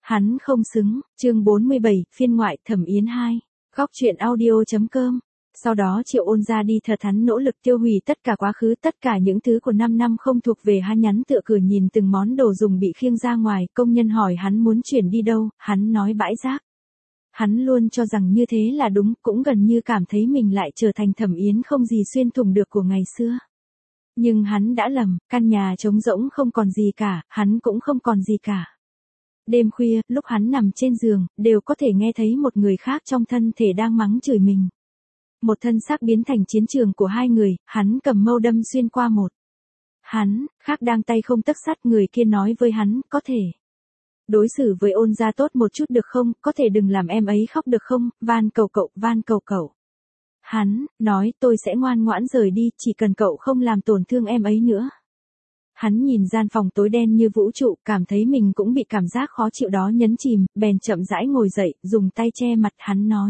Hắn không xứng, chương 47, phiên ngoại Thẩm Yến 2, góc truyện audio.com. Sau đó Triệu Ôn ra đi thật hắn nỗ lực tiêu hủy tất cả quá khứ, tất cả những thứ của 5 năm không thuộc về. Hắn nhắn tựa cửa nhìn từng món đồ dùng bị khiêng ra ngoài, công nhân hỏi hắn muốn chuyển đi đâu, hắn nói bãi rác. Hắn luôn cho rằng như thế là đúng, cũng gần như cảm thấy mình lại trở thành Thẩm Yến không gì xuyên thủng được của ngày xưa. Nhưng hắn đã lầm, căn nhà trống rỗng không còn gì cả, hắn cũng không còn gì cả. Đêm khuya, lúc hắn nằm trên giường, đều có thể nghe thấy một người khác trong thân thể đang mắng chửi mình. Một thân xác biến thành chiến trường của hai người, hắn cầm mâu đâm xuyên qua một. Hắn, khác đang tay không tấc sắt, người kia nói với hắn, có thể đối xử với Ôn gia tốt một chút được không, có thể đừng làm em ấy khóc được không, van cầu cậu, van cầu cậu. Hắn, nói tôi sẽ ngoan ngoãn rời đi, chỉ cần cậu không làm tổn thương em ấy nữa. Hắn nhìn gian phòng tối đen như vũ trụ, cảm thấy mình cũng bị cảm giác khó chịu đó nhấn chìm, bèn chậm rãi ngồi dậy, dùng tay che mặt, hắn nói.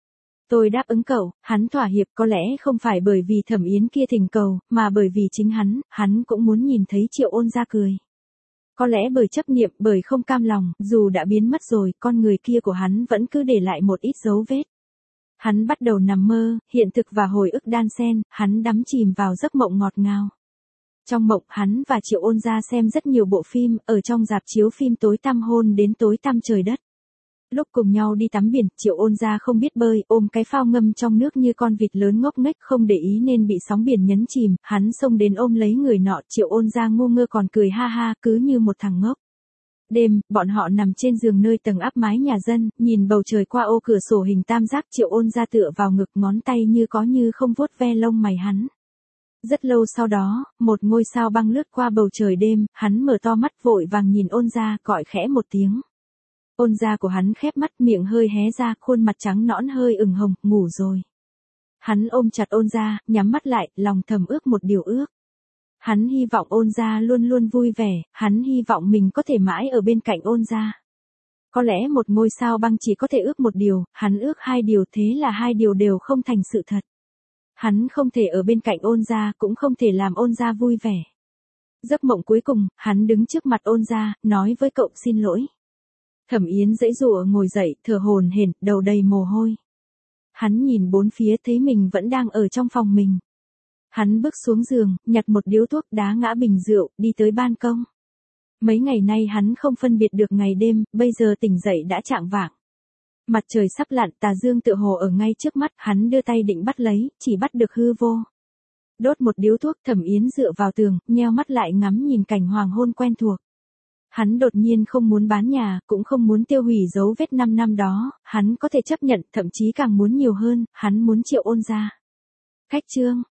Tôi đáp ứng cậu, hắn thỏa hiệp có lẽ không phải bởi vì Thẩm Yến kia thỉnh cầu, mà bởi vì chính hắn cũng muốn nhìn thấy Triệu Ôn ra cười. Có lẽ bởi chấp niệm, bởi không cam lòng, dù đã biến mất rồi, con người kia của hắn vẫn cứ để lại một ít dấu vết. Hắn bắt đầu nằm mơ, hiện thực và hồi ức đan xen, hắn đắm chìm vào giấc mộng ngọt ngào. Trong mộng, hắn và Triệu Ôn ra xem rất nhiều bộ phim, ở trong rạp chiếu phim tối tăm hôn đến tối tăm trời đất. Lúc cùng nhau đi tắm biển, Triệu Ôn ra không biết bơi, ôm cái phao ngâm trong nước như con vịt lớn ngốc nghếch không để ý nên bị sóng biển nhấn chìm, hắn xông đến ôm lấy người nọ, Triệu Ôn ra ngu ngơ còn cười ha ha, cứ như một thằng ngốc. Đêm, bọn họ nằm trên giường nơi tầng áp mái nhà dân, nhìn bầu trời qua ô cửa sổ hình tam giác, Triệu Ôn ra tựa vào ngực, ngón tay như có như không vuốt ve lông mày hắn. Rất lâu sau đó, một ngôi sao băng lướt qua bầu trời đêm, hắn mở to mắt vội vàng nhìn Ôn ra, gọi khẽ một tiếng. Ôn da của hắn khép mắt, miệng hơi hé ra, khuôn mặt trắng nõn hơi ửng hồng, ngủ rồi. Hắn ôm chặt Ôn da, nhắm mắt lại, lòng thầm ước một điều ước. Hắn hy vọng Ôn da luôn luôn vui vẻ, hắn hy vọng mình có thể mãi ở bên cạnh Ôn da. Có lẽ một ngôi sao băng chỉ có thể ước một điều, hắn ước hai điều, thế là hai điều đều không thành sự thật. Hắn không thể ở bên cạnh Ôn da, cũng không thể làm Ôn da vui vẻ. Giấc mộng cuối cùng, hắn đứng trước mặt Ôn da, nói với cậu xin lỗi. Thẩm Yến giãy giụa ngồi dậy, thở hổn hển, đầu đầy mồ hôi. Hắn nhìn bốn phía thấy mình vẫn đang ở trong phòng mình. Hắn bước xuống giường, nhặt một điếu thuốc, đá ngã bình rượu, đi tới ban công. Mấy ngày nay hắn không phân biệt được ngày đêm, bây giờ tỉnh dậy đã chạng vạng. Mặt trời sắp lặn, tà dương tựa hồ ở ngay trước mắt, hắn đưa tay định bắt lấy, chỉ bắt được hư vô. Đốt một điếu thuốc, Thẩm Yến dựa vào tường, nheo mắt lại ngắm nhìn cảnh hoàng hôn quen thuộc. Hắn đột nhiên không muốn bán nhà, cũng không muốn tiêu hủy dấu vết 5 năm đó, hắn có thể chấp nhận, thậm chí càng muốn nhiều hơn, hắn muốn Triệu Ôn ra. Cách chương.